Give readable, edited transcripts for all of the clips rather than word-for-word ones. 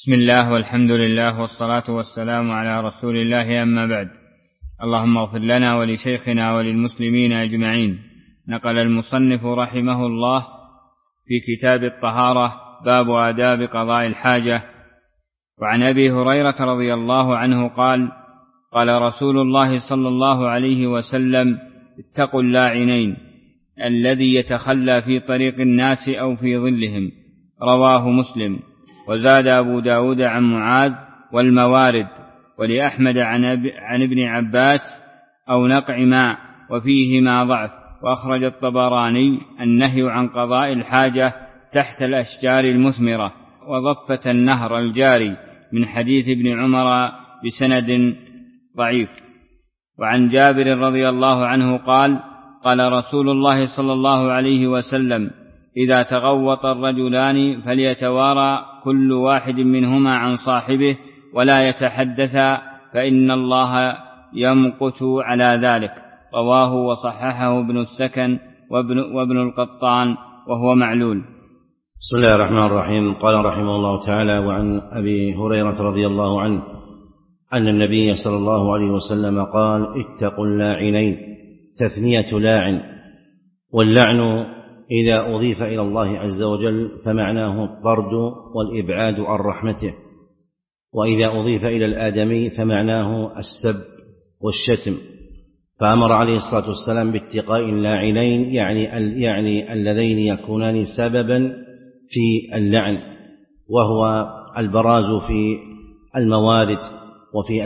بسم الله والحمد لله والصلاة والسلام على رسول الله، أما بعد. اللهم اغفر لنا ولشيخنا وللمسلمين أجمعين. نقل المصنف رحمه الله في كتاب الطهارة باب آداب قضاء الحاجة. وعن أبي هريرة رضي الله عنه قال: قال رسول الله صلى الله عليه وسلم: اتقوا اللاعنين، الذي يتخلى في طريق الناس أو في ظلهم. رواه مسلم. وزاد أبو داود عن معاذ: والموارد. ولأحمد عن ابن عباس: أو نقع ماء، وفيهما ضعف. وأخرج الطبراني النهي عن قضاء الحاجة تحت الأشجار المثمرة وضفة النهر الجاري من حديث ابن عمر بسند ضعيف. وعن جابر رضي الله عنه قال: قال رسول الله صلى الله عليه وسلم: إذا تغوط الرجلان فليتوارى كل واحد منهما عن صاحبه ولا يتحدثا، فإن الله يمقت على ذلك. رواه وصححه ابن السكن وابن القطان وهو معلول. بسم الله الرحمن الرحيم. قال رحمه الله تعالى: وعن أبي هريرة رضي الله عنه أن النبي صلى الله عليه وسلم قال: اتقوا اللاعنين. تثنية لاعن، واللعن إذا أضيف إلى الله عز وجل فمعناه الطرد والإبعاد عن رحمته، وإذا أضيف إلى الآدمي فمعناه السب والشتم. فأمر عليه الصلاة والسلام باتقاء اللاعنين، يعني اللذين يكونان سببا في اللعن، وهو البراز في الموارد وفي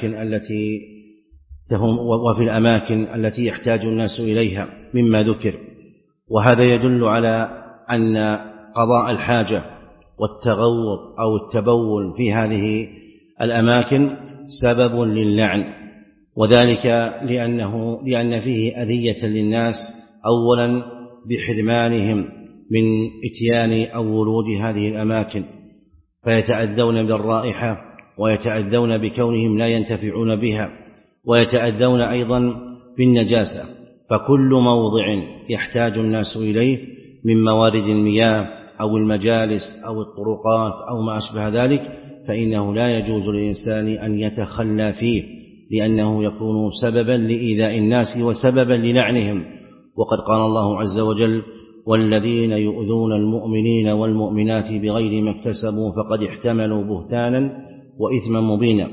الأماكن التي يحتاج الناس إليها مما ذكر. وهذا يدل على أن قضاء الحاجة والتغوط أو التبول في هذه الأماكن سبب للعن، وذلك لأن فيه أذية للناس، أولا بحرمانهم من إتيان أو ورود هذه الأماكن، فيتأذون بالرائحة ويتأذون بكونهم لا ينتفعون بها، ويتأذون أيضا بالنجاسة. فكل موضع يحتاج الناس إليه من موارد المياه أو المجالس أو الطرقات أو ما أشبه ذلك فإنه لا يجوز للإنسان أن يتخلى فيه، لأنه يكون سببا لإيذاء الناس وسببا للعنهم. وقد قال الله عز وجل: والذين يؤذون المؤمنين والمؤمنات بغير ما اكتسبوا فقد احتملوا بهتانا وإثما مبينا.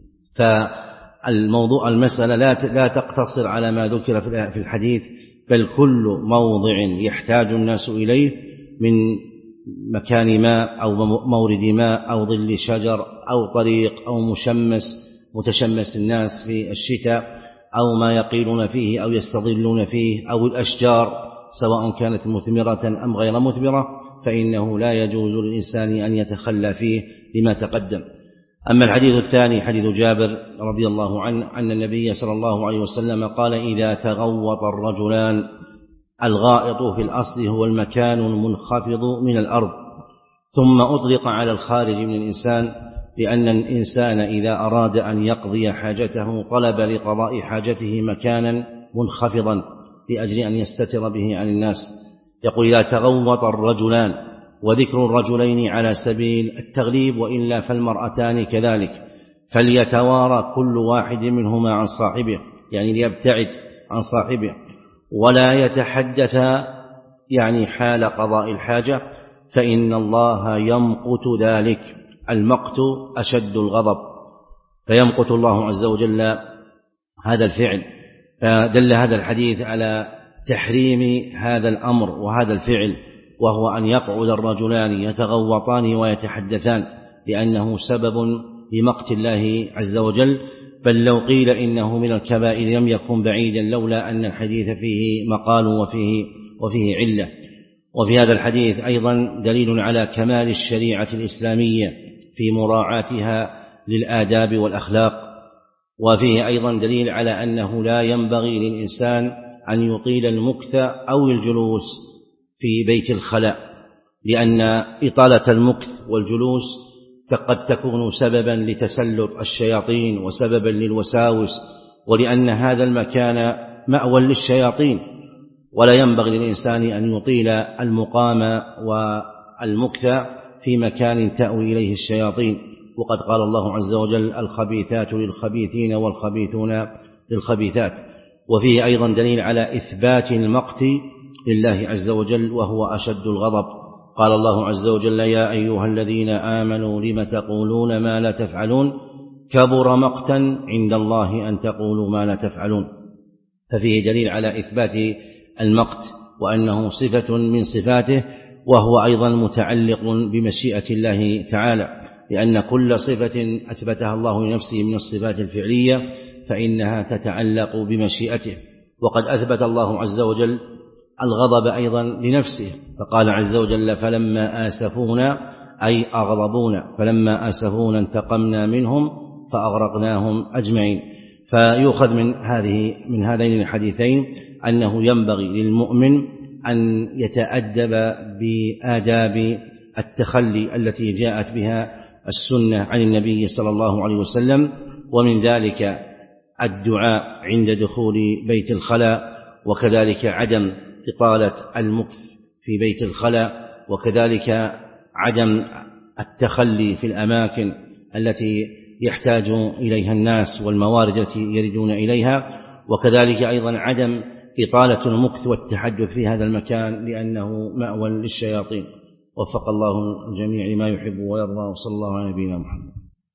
المسألة لا تقتصر على ما ذكر في الحديث، بل كل موضع يحتاج الناس إليه من مكان ماء أو مورد ماء أو ظل شجر أو طريق أو متشمس الناس في الشتاء، أو ما يقيلون فيه أو يستظلون فيه، أو الأشجار سواء كانت مثمرة أم غير مثمرة، فإنه لا يجوز للإنسان أن يتخلى فيه لما تقدم. أما الحديث الثاني حديث جابر رضي الله عنه أن النبي صلى الله عليه وسلم قال: إذا تغوط الرجلان. الغائط في الأصل هو المكان المنخفض من الأرض، ثم أطلق على الخارج من الإنسان، لأن الإنسان إذا أراد أن يقضي حاجته طلب لقضاء حاجته مكانا منخفضا لأجل أن يستتر به عن الناس. يقول: إذا تغوط الرجلان، وذكر الرجلين على سبيل التغليب، وإلا فالمرأتان كذلك، فليتوارى كل واحد منهما عن صاحبه، يعني ليبتعد عن صاحبه، ولا يتحدث، يعني حال قضاء الحاجة، فإن الله يمقت ذلك. المقت أشد الغضب، فيمقت الله عز وجل هذا الفعل. فدل هذا الحديث على تحريم هذا الأمر وهذا الفعل، وهو أن يقعد الرجلان يتغوطان ويتحدثان، لأنه سبب لمقت الله عز وجل. بل لو قيل إنه من الكبائر لم يكن بعيدا، لولا أن الحديث فيه مقال وفيه علة. وفي هذا الحديث أيضا دليل على كمال الشريعة الإسلامية في مراعاتها للآداب والأخلاق، وفيه أيضا دليل على أنه لا ينبغي للإنسان أن يطيل المكث أو الجلوس في بيت الخلاء، لأن إطالة المكث والجلوس قد تكون سببا لتسلط الشياطين وسببا للوساوس، ولأن هذا المكان مأوى للشياطين، ولا ينبغي للإنسان أن يطيل المقام والمكث في مكان تأوي إليه الشياطين. وقد قال الله عز وجل: الخبيثات للخبيثين والخبيثون للخبيثات. وفيه أيضا دليل على إثبات المقت لله عز وجل وهو أشد الغضب. قال الله عز وجل: يا أيها الذين آمنوا لم تقولون ما لا تفعلون كبر مقتا عند الله أن تقولوا ما لا تفعلون. ففيه دليل على إثبات المقت وأنه صفة من صفاته، وهو أيضا متعلق بمشيئة الله تعالى، لأن كل صفة أثبتها الله لنفسه من الصفات الفعلية فإنها تتعلق بمشيئته. وقد أثبت الله عز وجل الغضب أيضا لنفسه، فقال عز وجل: فلما آسفونا أي أغضبونا، فلما آسفونا انتقمنا منهم فأغرقناهم أجمعين. فيؤخذ من هذين الحديثين أنه ينبغي للمؤمن أن يتأدب بآداب التخلي التي جاءت بها السنة عن النبي صلى الله عليه وسلم، ومن ذلك الدعاء عند دخول بيت الخلاء، وكذلك عدم إطالة المكث في بيت الخلاء، وكذلك عدم التخلي في الأماكن التي يحتاج إليها الناس والموارد التي يردون إليها، وكذلك أيضا عدم إطالة المكث والتحدث في هذا المكان لأنه مأوى للشياطين. وفق الله الجميع لما يحب ويرضى، وصلى الله على نبينا محمد.